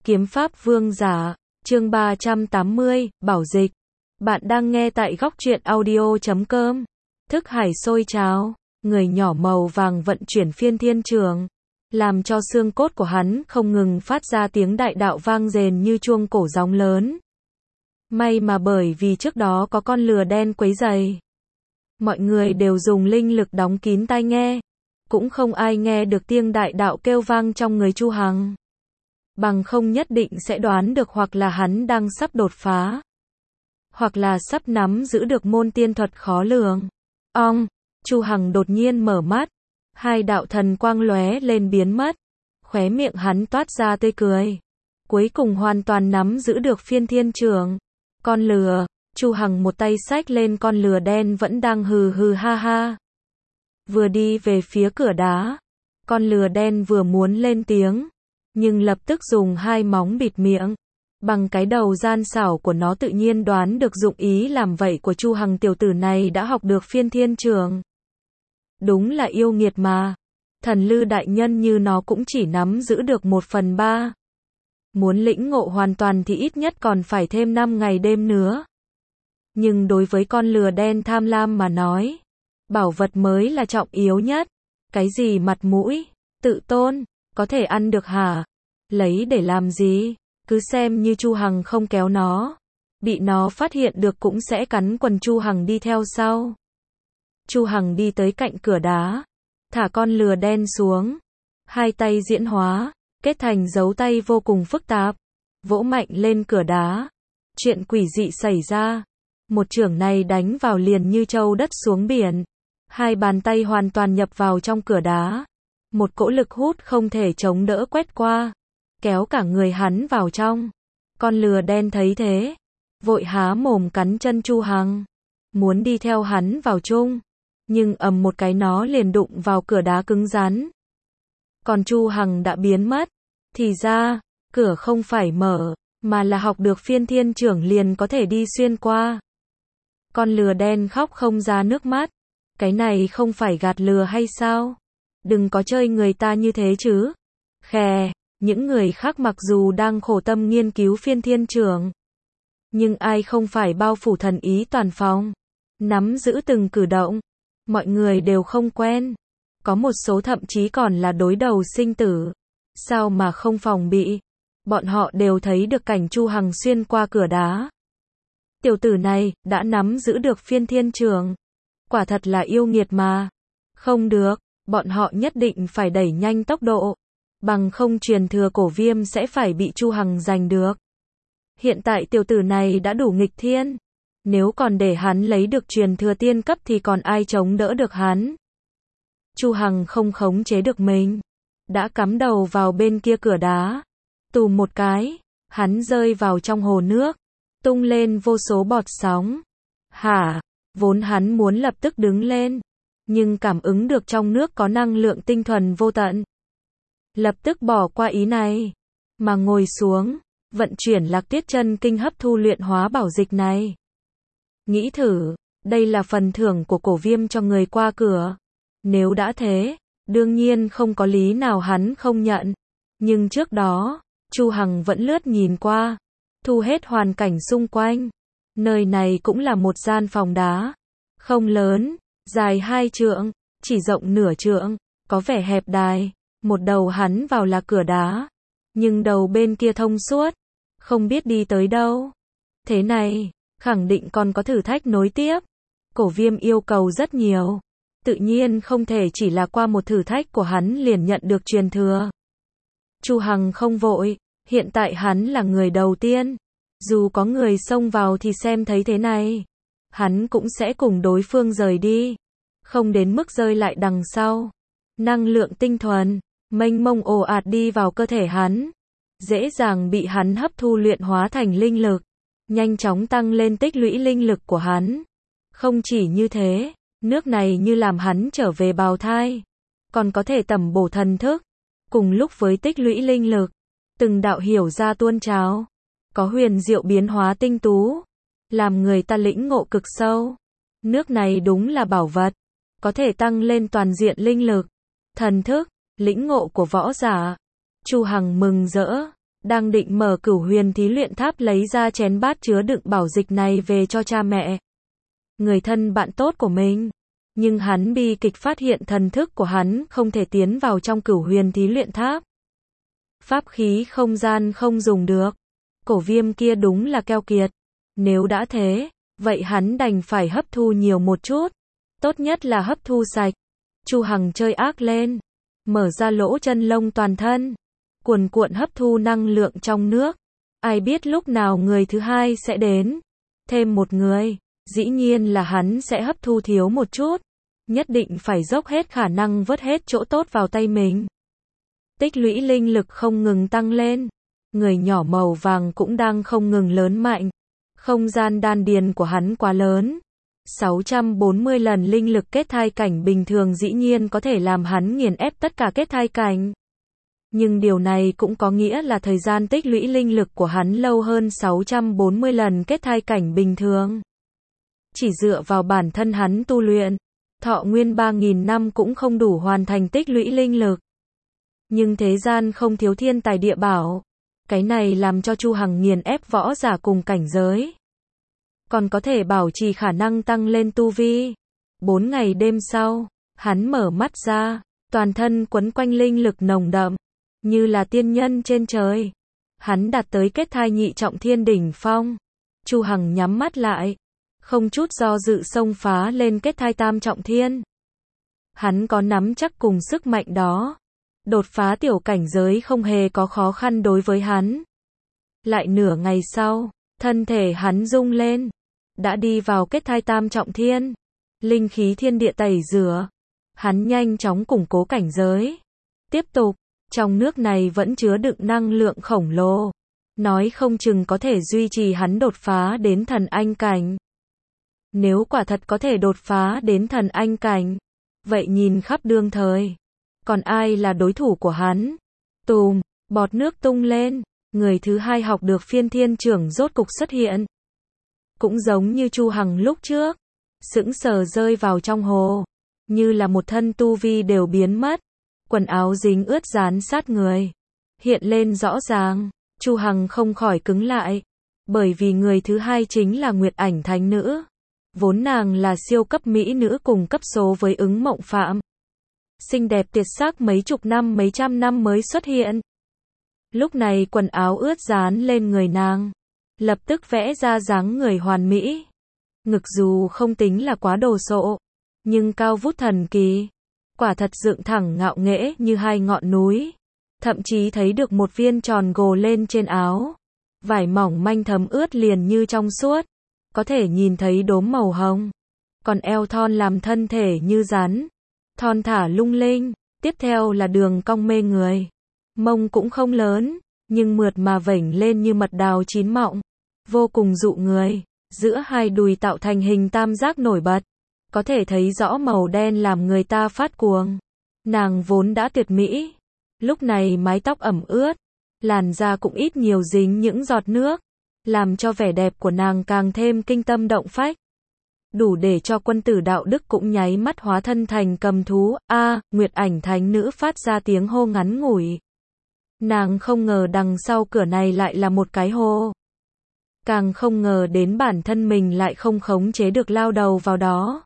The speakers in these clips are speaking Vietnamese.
Kiếm pháp vương giả, chương 380, bảo dịch. Bạn đang nghe tại góc truyện audio.com. Thức hải sôi trào, người nhỏ màu vàng vận chuyển phiên thiên trường, làm cho xương cốt của hắn không ngừng phát ra tiếng đại đạo vang rền như chuông cổ gióng lớn. May mà bởi vì trước đó có con lừa đen quấy rầy, mọi người đều dùng linh lực đóng kín tai nghe, cũng không ai nghe được tiếng đại đạo kêu vang trong người Chu Hằng. Bằng không nhất định sẽ đoán được hoặc là hắn đang sắp đột phá, hoặc là sắp nắm giữ được môn tiên thuật khó lường. Chu Hằng đột nhiên mở mắt, hai đạo thần quang lóe lên biến mất, khóe miệng hắn toát ra tươi cười. Cuối cùng hoàn toàn nắm giữ được phiên thiên trường. Con lừa, Chu Hằng một tay xách lên con lừa đen vẫn đang hừ hừ ha ha. Vừa đi về phía cửa đá, con lừa đen vừa muốn lên tiếng, nhưng lập tức dùng hai móng bịt miệng. Bằng cái đầu gian xảo của nó tự nhiên đoán được dụng ý làm vậy của Chu Hằng, tiểu tử này đã học được phiên thiên trường. Đúng là yêu nghiệt mà. Thần Lư đại nhân như nó cũng chỉ nắm giữ được 1/3. Muốn lĩnh ngộ hoàn toàn thì ít nhất còn phải thêm 5 ngày đêm nữa. Nhưng đối với con lừa đen tham lam mà nói, bảo vật mới là trọng yếu nhất. Cái gì mặt mũi, tự tôn, có thể ăn được hả? Lấy để làm gì? Cứ xem như Chu Hằng không kéo nó, bị nó phát hiện được cũng sẽ cắn quần Chu Hằng đi theo sau. Chu Hằng đi tới cạnh cửa đá, thả con lừa đen xuống, hai tay diễn hóa, kết thành dấu tay vô cùng phức tạp, vỗ mạnh lên cửa đá. Chuyện quỷ dị xảy ra, một chưởng này đánh vào liền như châu đất xuống biển, hai bàn tay hoàn toàn nhập vào trong cửa đá, một cỗ lực hút không thể chống đỡ quét qua, kéo cả người hắn vào trong. Con lừa đen thấy thế, vội há mồm cắn chân Chu Hằng, muốn đi theo hắn vào chung, nhưng ầm một cái nó liền đụng vào cửa đá cứng rắn. Còn Chu Hằng đã biến mất, thì ra, cửa không phải mở, mà là học được phiên thiên trưởng liền có thể đi xuyên qua. Con lừa đen khóc không ra nước mắt, cái này không phải gạt lừa hay sao? Đừng có chơi người ta như thế chứ. Khè. Những người khác mặc dù đang khổ tâm nghiên cứu phiên thiên trường, nhưng ai không phải bao phủ thần ý toàn phòng, nắm giữ từng cử động. Mọi người đều không quen, có một số thậm chí còn là đối đầu sinh tử. Sao mà không phòng bị? Bọn họ đều thấy được cảnh Chu Hằng xuyên qua cửa đá. Tiểu tử này đã nắm giữ được phiên thiên trường, quả thật là yêu nghiệt mà. Không được, bọn họ nhất định phải đẩy nhanh tốc độ, bằng không truyền thừa cổ viêm sẽ phải bị Chu Hằng giành được. Hiện tại tiểu tử này đã đủ nghịch thiên, nếu còn để hắn lấy được truyền thừa tiên cấp thì còn ai chống đỡ được hắn. Chu Hằng không khống chế được mình, đã cắm đầu vào bên kia cửa đá. Tùm một cái, hắn rơi vào trong hồ nước, tung lên vô số bọt sóng. Vốn hắn muốn lập tức đứng lên, nhưng cảm ứng được trong nước có năng lượng tinh thuần vô tận, lập tức bỏ qua ý này, mà ngồi xuống, vận chuyển Lạc Tuyết Chân Kinh hấp thu luyện hóa bảo dịch này. Nghĩ thử, đây là phần thưởng của cổ viêm cho người qua cửa. Nếu đã thế, đương nhiên không có lý nào hắn không nhận. Nhưng trước đó, Chu Hằng vẫn lướt nhìn qua, thu hết hoàn cảnh xung quanh. Nơi này cũng là một gian phòng đá, không lớn, dài 2 trượng, chỉ rộng nửa trượng, có vẻ hẹp đài. Một đầu hắn vào là cửa đá, nhưng đầu bên kia thông suốt, không biết đi tới đâu. Thế này, khẳng định còn có thử thách nối tiếp. Cổ viêm yêu cầu rất nhiều, tự nhiên không thể chỉ là qua một thử thách của hắn liền nhận được truyền thừa. Chu Hằng không vội, hiện tại hắn là người đầu tiên. Dù có người xông vào thì xem thấy thế này, hắn cũng sẽ cùng đối phương rời đi, không đến mức rơi lại đằng sau. Năng lượng tinh thuần mênh mông ồ ạt đi vào cơ thể hắn, dễ dàng bị hắn hấp thu luyện hóa thành linh lực, nhanh chóng tăng lên tích lũy linh lực của hắn. Không chỉ như thế, nước này như làm hắn trở về bào thai, còn có thể tẩm bổ thần thức. Cùng lúc với tích lũy linh lực, từng đạo hiểu ra tuôn trào, có huyền diệu biến hóa tinh tú, làm người ta lĩnh ngộ cực sâu. Nước này đúng là bảo vật, có thể tăng lên toàn diện linh lực, thần thức, lĩnh ngộ của võ giả. Chu Hằng mừng rỡ, đang định mở Cửu Huyền Thí Luyện Tháp lấy ra chén bát chứa đựng bảo dịch này về cho cha mẹ, người thân bạn tốt của mình. Nhưng hắn bi kịch phát hiện thần thức của hắn không thể tiến vào trong Cửu Huyền Thí Luyện Tháp. Pháp khí không gian không dùng được. Cổ viêm kia đúng là keo kiệt. Nếu đã thế, vậy hắn đành phải hấp thu nhiều một chút. Tốt nhất là hấp thu sạch. Chu Hằng chơi ác lên. Mở ra lỗ chân lông toàn thân. Cuồn cuộn hấp thu năng lượng trong nước. Ai biết lúc nào người thứ hai sẽ đến. Thêm một người. Dĩ nhiên là hắn sẽ hấp thu thiếu một chút. Nhất định phải dốc hết khả năng vớt hết chỗ tốt vào tay mình. Tích lũy linh lực không ngừng tăng lên. Người nhỏ màu vàng cũng đang không ngừng lớn mạnh. Không gian đan điền của hắn quá lớn. 640 lần linh lực kết thai cảnh bình thường dĩ nhiên có thể làm hắn nghiền ép tất cả kết thai cảnh. Nhưng điều này cũng có nghĩa là thời gian tích lũy linh lực của hắn lâu hơn 640 lần kết thai cảnh bình thường. Chỉ dựa vào bản thân hắn tu luyện, thọ nguyên 3.000 năm cũng không đủ hoàn thành tích lũy linh lực. Nhưng thế gian không thiếu thiên tài địa bảo. Cái này làm cho Chu Hằng nghiền ép võ giả cùng cảnh giới. Còn có thể bảo trì khả năng tăng lên tu vi. 4 ngày đêm sau, hắn mở mắt ra, toàn thân quấn quanh linh lực nồng đậm, như là tiên nhân trên trời. Hắn đạt tới kết thai nhị trọng thiên đỉnh phong. Chu Hằng nhắm mắt lại, không chút do dự xông phá lên kết thai tam trọng thiên. Hắn có nắm chắc cùng sức mạnh đó. Đột phá tiểu cảnh giới không hề có khó khăn đối với hắn. Lại nửa ngày sau, thân thể hắn rung lên, đã đi vào kết thai tam trọng thiên. Linh khí thiên địa tẩy rửa, hắn nhanh chóng củng cố cảnh giới. Tiếp tục, trong nước này vẫn chứa đựng năng lượng khổng lồ, nói không chừng có thể duy trì hắn đột phá đến thần anh cảnh. Nếu quả thật có thể đột phá đến thần anh cảnh, vậy nhìn khắp đương thời, còn ai là đối thủ của hắn? Tùm, bọt nước tung lên, người thứ hai học được phiên thiên trưởng rốt cục xuất hiện. Cũng giống như Chu Hằng lúc trước, sững sờ rơi vào trong hồ, như là một thân tu vi đều biến mất, quần áo dính ướt dán sát người, hiện lên rõ ràng. Chu Hằng không khỏi cứng lại, bởi vì người thứ hai chính là Nguyệt Ảnh Thánh Nữ. Vốn nàng là siêu cấp mỹ nữ cùng cấp số với Ứng Mộng Phạm. Xinh đẹp tuyệt sắc mấy chục năm mấy trăm năm mới xuất hiện. Lúc này quần áo ướt dán lên người nàng, lập tức vẽ ra dáng người hoàn mỹ. Ngực dù không tính là quá đồ sộ, nhưng cao vút thần kỳ, quả thật dựng thẳng ngạo nghễ như hai ngọn núi. Thậm chí thấy được một viên tròn gồ lên trên áo, vải mỏng manh thấm ướt liền như trong suốt, có thể nhìn thấy đốm màu hồng. Còn eo thon làm thân thể như rắn, thon thả lung linh. Tiếp theo là đường cong mê người. Mông cũng không lớn, nhưng mượt mà vểnh lên như mật đào chín mọng, vô cùng dụ người. Giữa hai đùi tạo thành hình tam giác nổi bật, có thể thấy rõ màu đen làm người ta phát cuồng. Nàng vốn đã tuyệt mỹ, lúc này mái tóc ẩm ướt, làn da cũng ít nhiều dính những giọt nước, làm cho vẻ đẹp của nàng càng thêm kinh tâm động phách. Đủ để cho quân tử đạo đức cũng nháy mắt hóa thân thành cầm thú. Nguyệt Ảnh Thánh Nữ phát ra tiếng hô ngắn ngủi. Nàng không ngờ đằng sau cửa này lại là một cái hồ. Càng không ngờ đến bản thân mình lại không khống chế được lao đầu vào đó.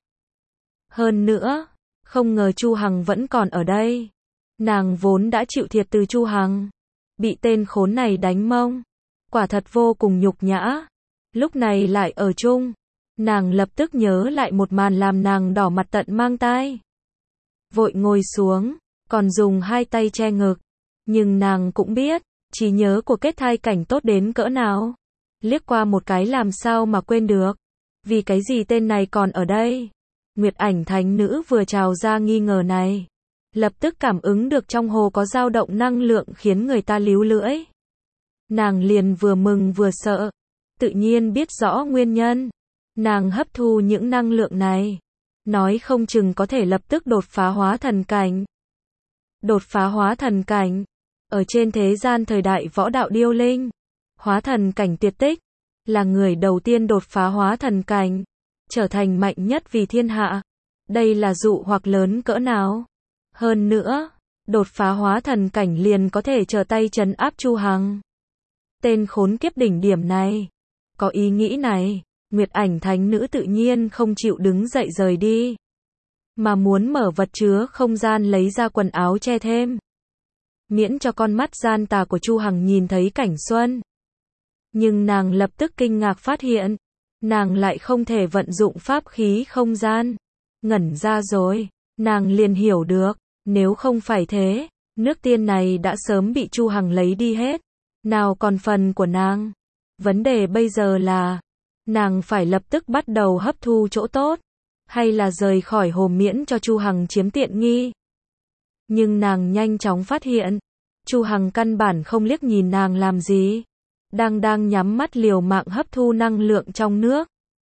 Hơn nữa, không ngờ Chu Hằng vẫn còn ở đây. Nàng vốn đã chịu thiệt từ Chu Hằng, bị tên khốn này đánh mông, quả thật vô cùng nhục nhã. Lúc này lại ở chung, nàng lập tức nhớ lại một màn làm nàng đỏ mặt tận mang tai. Vội ngồi xuống, còn dùng hai tay che ngực. Nhưng nàng cũng biết, trí nhớ của kết thai cảnh tốt đến cỡ nào. Liếc qua một cái làm sao mà quên được. Vì cái gì tên này còn ở đây? Nguyệt Ảnh Thánh Nữ vừa trào ra nghi ngờ này, lập tức cảm ứng được trong hồ có dao động năng lượng khiến người ta líu lưỡi. Nàng liền vừa mừng vừa sợ, tự nhiên biết rõ nguyên nhân. Nàng hấp thu những năng lượng này, nói không chừng có thể lập tức đột phá hóa thần cảnh. Đột phá hóa thần cảnh, ở trên thế gian thời đại võ đạo điêu linh, hóa thần cảnh tuyệt tích, là người đầu tiên đột phá hóa thần cảnh, trở thành mạnh nhất vì thiên hạ. Đây là dụ hoặc lớn cỡ nào. Hơn nữa, đột phá hóa thần cảnh liền có thể trở tay trấn áp Chu Hằng. Tên khốn kiếp đỉnh điểm này, có ý nghĩ này, Nguyệt Ảnh thánh nữ tự nhiên không chịu đứng dậy rời đi, mà muốn mở vật chứa không gian lấy ra quần áo che thêm, miễn cho con mắt gian tà của Chu Hằng nhìn thấy Cảnh Xuân. Nhưng nàng lập tức kinh ngạc phát hiện, nàng lại không thể vận dụng pháp khí không gian. Ngẩn ra rồi, nàng liền hiểu được, nếu không phải thế, nước tiên này đã sớm bị Chu Hằng lấy đi hết, nào còn phần của nàng. Vấn đề bây giờ là, nàng phải lập tức bắt đầu hấp thu chỗ tốt, hay là rời khỏi hồ miễn cho Chu Hằng chiếm tiện nghi. Nhưng nàng nhanh chóng phát hiện, Chu Hằng căn bản không liếc nhìn nàng làm gì, đang nhắm mắt liều mạng hấp thu năng lượng trong nước.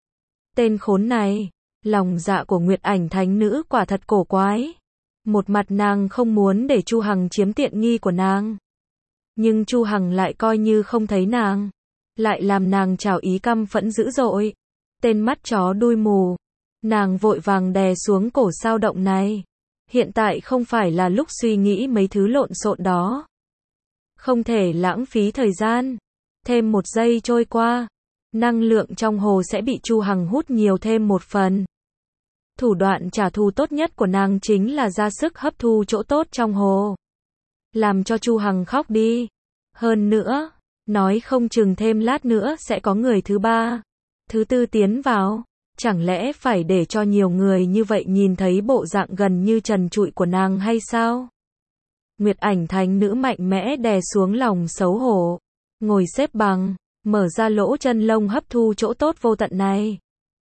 Tên khốn này, lòng dạ của Nguyệt Ảnh thánh nữ quả thật cổ quái. Một mặt nàng không muốn để Chu Hằng chiếm tiện nghi của nàng, nhưng Chu Hằng lại coi như không thấy nàng, lại làm nàng trào ý căm phẫn dữ dội. Tên mắt chó đuôi mù, nàng vội vàng đè xuống cổ sao động này. Hiện tại không phải là lúc suy nghĩ mấy thứ lộn xộn đó. Không thể lãng phí thời gian. Thêm 1 giây trôi qua, năng lượng trong hồ sẽ bị Chu Hằng hút nhiều thêm 1 phần. Thủ đoạn trả thù tốt nhất của nàng chính là ra sức hấp thu chỗ tốt trong hồ, làm cho Chu Hằng khóc đi. Hơn nữa, nói không chừng thêm lát nữa sẽ có người thứ 3, thứ 4 tiến vào. Chẳng lẽ phải để cho nhiều người như vậy nhìn thấy bộ dạng gần như trần trụi của nàng hay sao? Nguyệt Ảnh thánh nữ mạnh mẽ đè xuống lòng xấu hổ, ngồi xếp bằng, mở ra lỗ chân lông hấp thu chỗ tốt vô tận này.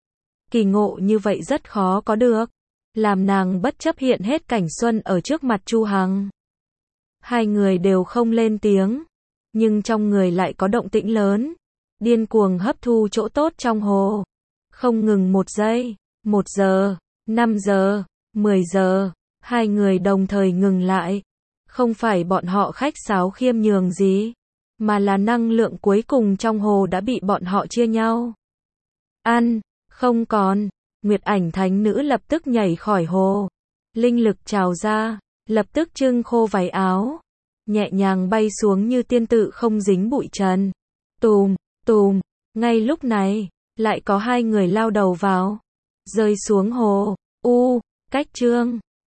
Kỳ ngộ như vậy rất khó có được, làm nàng bất chấp hiện hết Cảnh Xuân ở trước mặt Chu Hằng. Hai người đều không lên tiếng, nhưng trong người lại có động tĩnh lớn, điên cuồng hấp thu chỗ tốt trong hồ. Không ngừng 1 giây, 1 giờ, 5 giờ, 10 giờ, hai người đồng thời ngừng lại. Không phải bọn họ khách sáo khiêm nhường gì, mà là năng lượng cuối cùng trong hồ đã bị bọn họ chia nhau. Ăn, không còn. Nguyệt Ảnh thánh nữ lập tức nhảy khỏi hồ, linh lực trào ra, lập tức trưng khô váy áo, nhẹ nhàng bay xuống như tiên tự không dính bụi trần. Tùm, tùm, ngay lúc này, lại có 2 người lao đầu vào, rơi xuống hồ. Cách Chương